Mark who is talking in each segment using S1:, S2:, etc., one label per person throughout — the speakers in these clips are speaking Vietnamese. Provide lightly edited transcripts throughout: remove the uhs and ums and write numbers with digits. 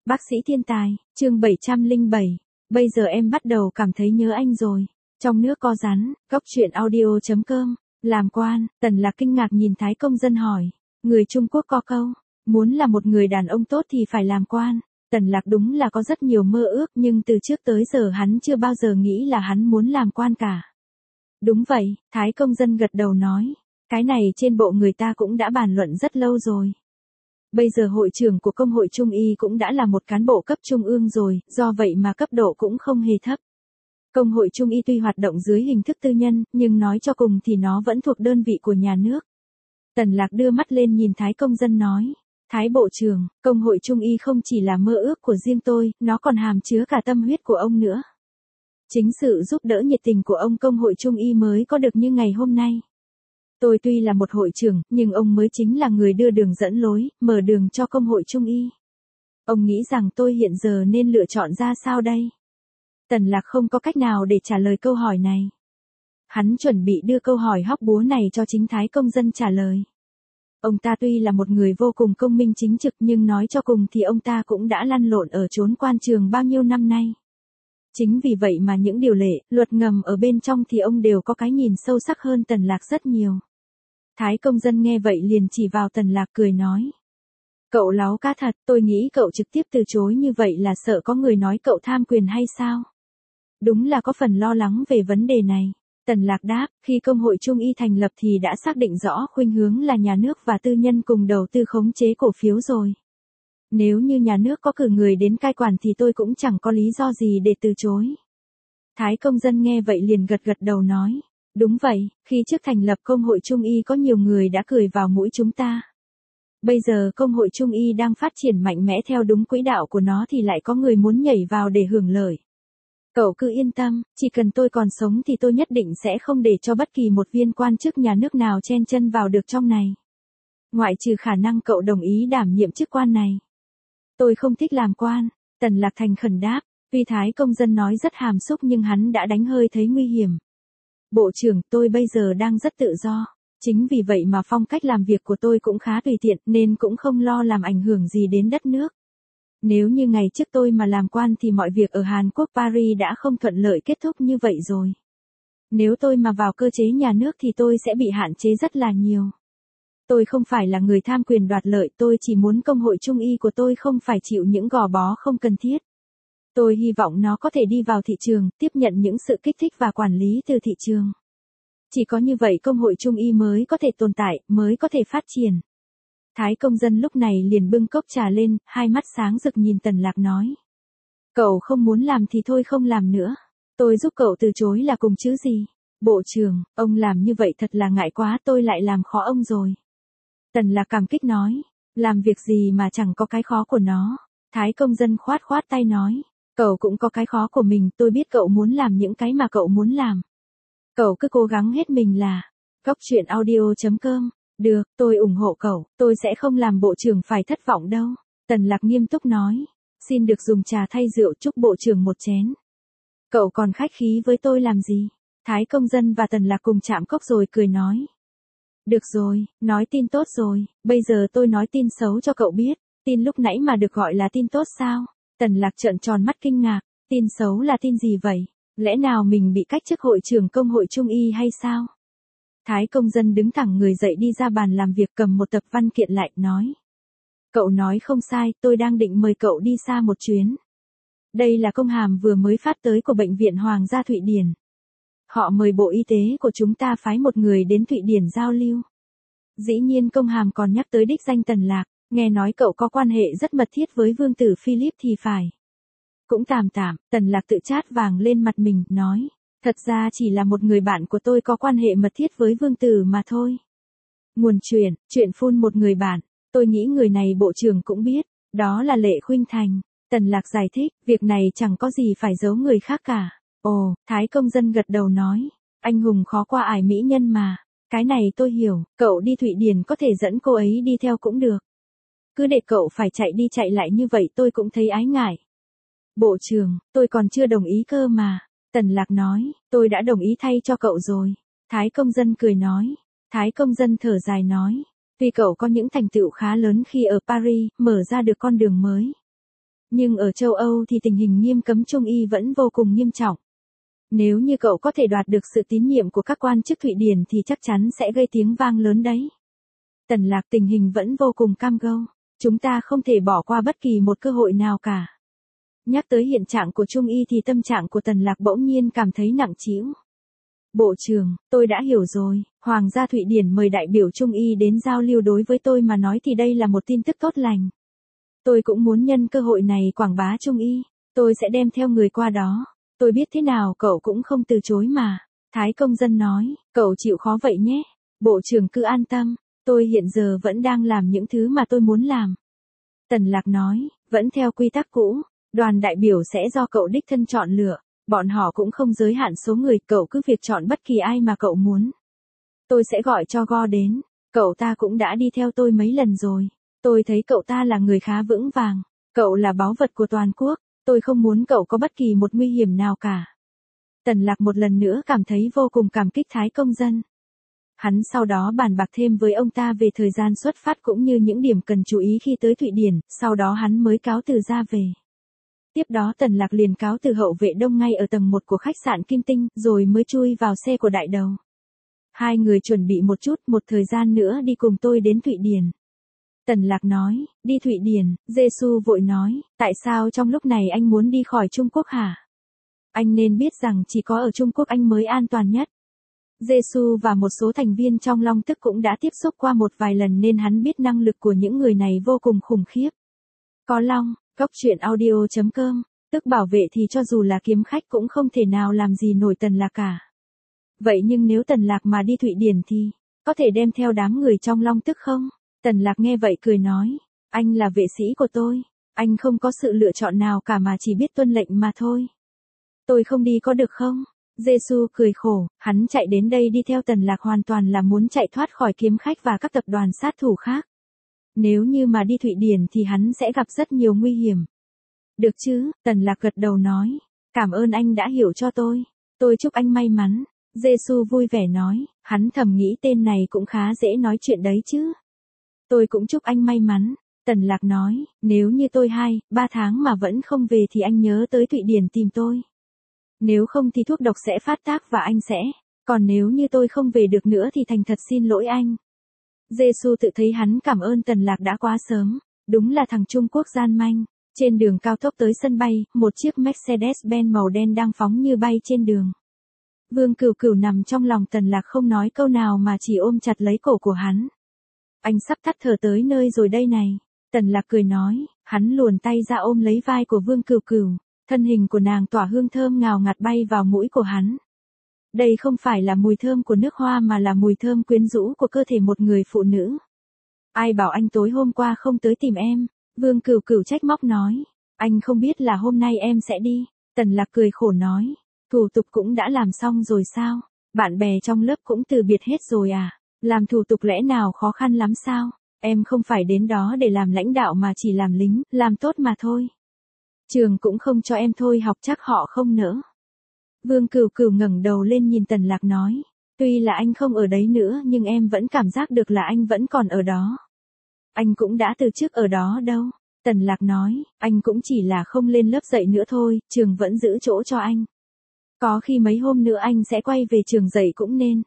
S1: Bác sĩ thiên tài, chương 707. Bây giờ em bắt đầu cảm thấy nhớ anh rồi. Trong nước có rắn, góc chuyện audio.com. Làm quan, Tần Lạc kinh ngạc nhìn Thái Công Dân hỏi. Người Trung Quốc có câu, muốn là một người đàn ông tốt thì phải làm quan. Tần Lạc đúng là có rất nhiều mơ ước nhưng từ trước tới giờ hắn chưa bao giờ nghĩ là hắn muốn làm quan cả. Đúng vậy, Thái Công Dân gật đầu nói. Cái này trên bộ người ta cũng đã bàn luận rất lâu rồi. Bây giờ hội trưởng của công hội Trung y cũng đã là một cán bộ cấp trung ương rồi, do vậy mà cấp độ cũng không hề thấp. Công hội Trung y tuy hoạt động dưới hình thức tư nhân, nhưng nói cho cùng thì nó vẫn thuộc đơn vị của nhà nước. Tần Lạc đưa mắt lên nhìn Thái Công Dân nói. Thái Bộ trưởng, công hội Trung y không chỉ là mơ ước của riêng tôi, nó còn hàm chứa cả tâm huyết của ông nữa. Chính sự giúp đỡ nhiệt tình của ông công hội Trung y mới có được như ngày hôm nay. Tôi tuy là một hội trưởng, nhưng ông mới chính là người đưa đường dẫn lối, mở đường cho công hội Trung y. Ông nghĩ rằng tôi hiện giờ nên lựa chọn ra sao đây? Tần Lạc không có cách nào để trả lời câu hỏi này. Hắn chuẩn bị đưa câu hỏi hóc búa này cho chính Thái Công Dân trả lời. Ông ta tuy là một người vô cùng công minh chính trực nhưng nói cho cùng thì ông ta cũng đã lăn lộn ở chốn quan trường bao nhiêu năm nay. Chính vì vậy mà những điều lệ, luật ngầm ở bên trong thì ông đều có cái nhìn sâu sắc hơn Tần Lạc rất nhiều. Thái Công Dân nghe vậy liền chỉ vào Tần Lạc cười nói. Cậu láo cá thật, tôi nghĩ cậu trực tiếp từ chối như vậy là sợ có người nói cậu tham quyền hay sao? Đúng là có phần lo lắng về vấn đề này. Tần Lạc đáp, khi công hội Trung y thành lập thì đã xác định rõ khuynh hướng là nhà nước và tư nhân cùng đầu tư khống chế cổ phiếu rồi. Nếu như nhà nước có cử người đến cai quản thì tôi cũng chẳng có lý do gì để từ chối. Thái Công Dân nghe vậy liền gật gật đầu nói. Đúng vậy, khi trước thành lập công hội Trung y có nhiều người đã cười vào mũi chúng ta. Bây giờ công hội Trung y đang phát triển mạnh mẽ theo đúng quỹ đạo của nó thì lại có người muốn nhảy vào để hưởng lợi. Cậu cứ yên tâm, chỉ cần tôi còn sống thì tôi nhất định sẽ không để cho bất kỳ một viên quan chức nhà nước nào chen chân vào được trong này. Ngoại trừ khả năng cậu đồng ý đảm nhiệm chức quan này. Tôi không thích làm quan, Tần Lạc thành khẩn đáp, tuy Thái Công Dân nói rất hàm xúc nhưng hắn đã đánh hơi thấy nguy hiểm. Bộ trưởng, tôi bây giờ đang rất tự do, chính vì vậy mà phong cách làm việc của tôi cũng khá tùy tiện nên cũng không lo làm ảnh hưởng gì đến đất nước. Nếu như ngày trước tôi mà làm quan thì mọi việc ở Hàn Quốc Paris đã không thuận lợi kết thúc như vậy rồi. Nếu tôi mà vào cơ chế nhà nước thì tôi sẽ bị hạn chế rất là nhiều. Tôi không phải là người tham quyền đoạt lợi, tôi chỉ muốn công hội Trung y của tôi không phải chịu những gò bó không cần thiết. Tôi hy vọng nó có thể đi vào thị trường, tiếp nhận những sự kích thích và quản lý từ thị trường. Chỉ có như vậy công hội Trung y mới có thể tồn tại, mới có thể phát triển. Thái Công Dân lúc này liền bưng cốc trà lên, hai mắt sáng rực nhìn Tần Lạc nói. Cậu không muốn làm thì thôi không làm nữa. Tôi giúp cậu từ chối là cùng chứ gì. Bộ trưởng, ông làm như vậy thật là ngại quá, tôi lại làm khó ông rồi. Tần Lạc cảm kích nói. Làm việc gì mà chẳng có cái khó của nó. Thái Công Dân khoát khoát tay nói. Cậu cũng có cái khó của mình, tôi biết cậu muốn làm những cái mà cậu muốn làm. Cậu cứ cố gắng hết mình là. Góc chuyện audio.com. Được, tôi ủng hộ cậu, tôi sẽ không làm bộ trưởng phải thất vọng đâu. Tần Lạc nghiêm túc nói. Xin được dùng trà thay rượu, chúc bộ trưởng một chén. Cậu còn khách khí với tôi làm gì? Thái Công Dân và Tần Lạc cùng chạm cốc rồi cười nói. Được rồi, nói tin tốt rồi, bây giờ tôi nói tin xấu cho cậu biết. Tin lúc nãy mà được gọi là tin tốt sao? Tần Lạc trợn tròn mắt kinh ngạc. Tin xấu là tin gì vậy? Lẽ nào mình bị cách chức hội trưởng công hội Trung y hay sao? Thái Công Dân đứng thẳng người dậy đi ra bàn làm việc cầm một tập văn kiện lại, nói. Cậu nói không sai, tôi đang định mời cậu đi xa một chuyến. Đây là công hàm vừa mới phát tới của Bệnh viện Hoàng gia Thụy Điển. Họ mời Bộ Y tế của chúng ta phái một người đến Thụy Điển giao lưu. Dĩ nhiên công hàm còn nhắc tới đích danh Tần Lạc, nghe nói cậu có quan hệ rất mật thiết với vương tử Philip thì phải. Cũng tạm tạm, Tần Lạc tự chát vàng lên mặt mình, nói. Thật ra chỉ là một người bạn của tôi có quan hệ mật thiết với vương tử mà thôi. Nguồn chuyện phun một người bạn, tôi nghĩ người này bộ trưởng cũng biết, đó là Lệ Khuynh Thành. Tần Lạc giải thích, việc này chẳng có gì phải giấu người khác cả. Ồ, Thái Công Dân gật đầu nói, anh hùng khó qua ải mỹ nhân mà. Cái này tôi hiểu, cậu đi Thụy Điển có thể dẫn cô ấy đi theo cũng được. Cứ để cậu phải chạy đi chạy lại như vậy tôi cũng thấy ái ngại. Bộ trưởng, tôi còn chưa đồng ý cơ mà. Tần Lạc nói, tôi đã đồng ý thay cho cậu rồi. Thái Công Dân cười nói. Thái Công Dân thở dài nói. Tuy cậu có những thành tựu khá lớn khi ở Paris, mở ra được con đường mới. Nhưng ở châu Âu thì tình hình nghiêm cấm Trung y vẫn vô cùng nghiêm trọng. Nếu như cậu có thể đoạt được sự tín nhiệm của các quan chức Thụy Điển thì chắc chắn sẽ gây tiếng vang lớn đấy. Tần Lạc, tình hình vẫn vô cùng cam go. Chúng ta không thể bỏ qua bất kỳ một cơ hội nào cả. Nhắc tới hiện trạng của Trung y thì tâm trạng của Tần Lạc bỗng nhiên cảm thấy nặng trĩu. Bộ trưởng, tôi đã hiểu rồi, Hoàng gia Thụy Điển mời đại biểu Trung y đến giao lưu, đối với tôi mà nói thì đây là một tin tức tốt lành. Tôi cũng muốn nhân cơ hội này quảng bá Trung y, tôi sẽ đem theo người qua đó. Tôi biết thế nào cậu cũng không từ chối mà. Thái công dân nói, cậu chịu khó vậy nhé. Bộ trưởng cứ an tâm, tôi hiện giờ vẫn đang làm những thứ mà tôi muốn làm. Tần Lạc nói, vẫn theo quy tắc cũ, đoàn đại biểu sẽ do cậu đích thân chọn lựa. Bọn họ cũng không giới hạn số người, cậu cứ việc chọn bất kỳ ai mà cậu muốn. Tôi sẽ gọi cho Go đến, cậu ta cũng đã đi theo tôi mấy lần rồi. Tôi thấy cậu ta là người khá vững vàng, cậu là báu vật của toàn quốc, tôi không muốn cậu có bất kỳ một nguy hiểm nào cả. Tần Lạc một lần nữa cảm thấy vô cùng cảm kích Thái công dân. Hắn sau đó bàn bạc thêm với ông ta về thời gian xuất phát cũng như những điểm cần chú ý khi tới Thụy Điển, sau đó hắn mới cáo từ ra về. Tiếp đó Tần Lạc liền cáo từ hậu vệ đông ngay ở tầng 1 của khách sạn Kim Tinh, rồi mới chui vào xe của đại đầu. Hai người chuẩn bị một chút, một thời gian nữa đi cùng tôi đến Thụy Điển. Tần Lạc nói, đi Thụy Điển, Giê-xu vội nói, tại sao trong lúc này anh muốn đi khỏi Trung Quốc hả? Anh nên biết rằng chỉ có ở Trung Quốc anh mới an toàn nhất. Giê-xu và một số thành viên trong Long Tức cũng đã tiếp xúc qua một vài lần nên hắn biết năng lực của những người này vô cùng khủng khiếp. Có Long, Góc Truyện Audio.com, tức bảo vệ thì cho dù là kiếm khách cũng không thể nào làm gì nổi Tần Lạc cả. Vậy nhưng nếu Tần Lạc mà đi Thụy Điển thì, có thể đem theo đám người trong Long Tức không? Tần Lạc nghe vậy cười nói, anh là vệ sĩ của tôi, anh không có sự lựa chọn nào cả mà chỉ biết tuân lệnh mà thôi. Tôi không đi có được không? Giê-xu cười khổ, hắn chạy đến đây đi theo Tần Lạc hoàn toàn là muốn chạy thoát khỏi kiếm khách và các tập đoàn sát thủ khác. Nếu như mà đi Thụy Điển thì hắn sẽ gặp rất nhiều nguy hiểm. Được chứ, Tần Lạc gật đầu nói, cảm ơn anh đã hiểu cho tôi chúc anh may mắn. Giê-xu vui vẻ nói, hắn thầm nghĩ tên này cũng khá dễ nói chuyện đấy chứ. Tôi cũng chúc anh may mắn. Tần Lạc nói, nếu như tôi 2-3 tháng mà vẫn không về thì anh nhớ tới Thụy Điển tìm tôi. Nếu không thì thuốc độc sẽ phát tác và anh sẽ, còn nếu như tôi không về được nữa thì thành thật xin lỗi anh. Giê-xu tự thấy hắn cảm ơn Tần Lạc đã quá sớm, đúng là thằng Trung Quốc gian manh. Trên đường cao tốc tới sân bay, một chiếc Mercedes-Benz màu đen đang phóng như bay trên đường. Vương Cửu Cửu nằm trong lòng Tần Lạc không nói câu nào mà chỉ ôm chặt lấy cổ của hắn. Anh sắp tắt thở tới nơi rồi đây này. Tần Lạc cười nói, hắn luồn tay ra ôm lấy vai của Vương Cửu Cửu, thân hình của nàng tỏa hương thơm ngào ngạt bay vào mũi của hắn. Đây không phải là mùi thơm của nước hoa mà là mùi thơm quyến rũ của cơ thể một người phụ nữ. Ai bảo anh tối hôm qua không tới tìm em? Vương Cửu Cửu trách móc nói, anh không biết là hôm nay em sẽ đi. Tần Lạc cười khổ nói, thủ tục cũng đã làm xong rồi sao? Bạn bè trong lớp cũng từ biệt hết rồi à? Làm thủ tục lẽ nào khó khăn lắm sao? Em không phải đến đó để làm lãnh đạo mà chỉ làm lính, làm tốt mà thôi. Trường cũng không cho em thôi học chắc họ không nỡ. Vương Cửu Cửu ngẩng đầu lên nhìn Tần Lạc nói, tuy là anh không ở đấy nữa nhưng em vẫn cảm giác được là anh vẫn còn ở đó. Anh cũng đã từ chức ở đó đâu. Tần Lạc nói, anh cũng chỉ là không lên lớp dạy nữa thôi, trường vẫn giữ chỗ cho anh. Có khi mấy hôm nữa anh sẽ quay về trường dạy cũng nên.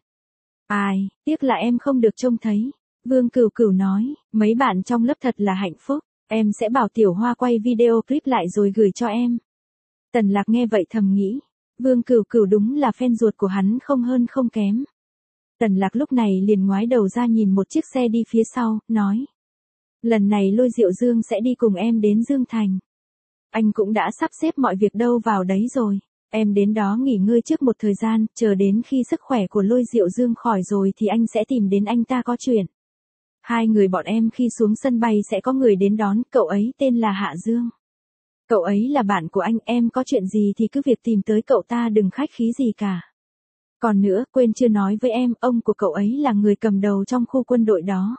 S1: Ai, tiếc là em không được trông thấy. Vương Cửu Cửu nói, mấy bạn trong lớp thật là hạnh phúc, em sẽ bảo Tiểu Hoa quay video clip lại rồi gửi cho em. Tần Lạc nghe vậy thầm nghĩ, Vương Cửu Cửu đúng là fan ruột của hắn không hơn không kém. Tần Lạc lúc này liền ngoái đầu ra nhìn một chiếc xe đi phía sau, nói. Lần này Lôi Diệu Dương sẽ đi cùng em đến Dương Thành. Anh cũng đã sắp xếp mọi việc đâu vào đấy rồi. Em đến đó nghỉ ngơi trước một thời gian, chờ đến khi sức khỏe của Lôi Diệu Dương khỏi rồi thì anh sẽ tìm đến anh ta có chuyện. Hai người bọn em khi xuống sân bay sẽ có người đến đón, cậu ấy tên là Hạ Dương. Cậu ấy là bạn của anh, em có chuyện gì thì cứ việc tìm tới cậu ta, đừng khách khí gì cả. Còn nữa, quên chưa nói với em, ông của cậu ấy là người cầm đầu trong khu quân đội đó.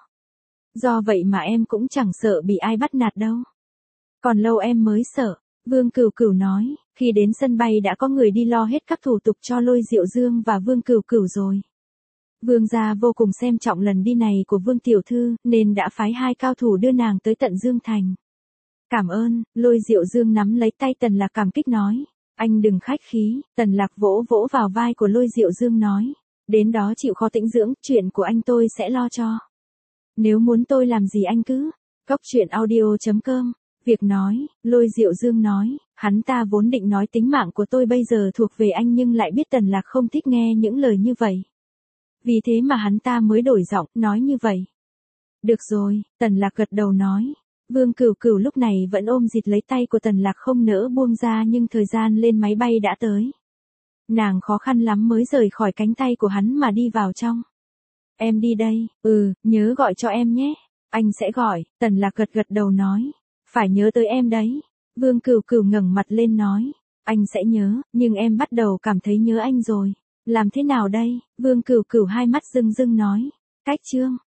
S1: Do vậy mà em cũng chẳng sợ bị ai bắt nạt đâu. Còn lâu em mới sợ. Vương Cửu Cửu nói, khi đến sân bay đã có người đi lo hết các thủ tục cho Lôi Diệu Dương và Vương Cửu Cửu rồi. Vương gia vô cùng xem trọng lần đi này của Vương tiểu thư, nên đã phái 2 cao thủ đưa nàng tới tận Dương Thành. Cảm ơn, Lôi Diệu Dương nắm lấy tay Tần Lạc cảm kích nói. Anh đừng khách khí, Tần Lạc vỗ vỗ vào vai của Lôi Diệu Dương nói. Đến đó chịu khó tĩnh dưỡng, chuyện của anh tôi sẽ lo cho. Nếu muốn tôi làm gì anh cứ. Cốc truyện audio.com. Việc nói, Lôi Diệu Dương nói, hắn ta vốn định nói tính mạng của tôi bây giờ thuộc về anh nhưng lại biết Tần Lạc không thích nghe những lời như vậy. Vì thế mà hắn ta mới đổi giọng, nói như vậy. Được rồi, Tần Lạc gật đầu nói. Vương Cửu Cửu lúc này vẫn ôm dịt lấy tay của Tần Lạc không nỡ buông ra nhưng thời gian lên máy bay đã tới. Nàng khó khăn lắm mới rời khỏi cánh tay của hắn mà đi vào trong. Em đi đây, nhớ gọi cho em nhé. Anh sẽ gọi, Tần Lạc gật gật đầu nói. Phải nhớ tới em đấy. Vương Cửu Cửu ngẩng mặt lên nói. Anh sẽ nhớ, nhưng em bắt đầu cảm thấy nhớ anh rồi. Làm thế nào đây? Vương Cửu Cửu hai mắt rưng rưng nói. Cách chương.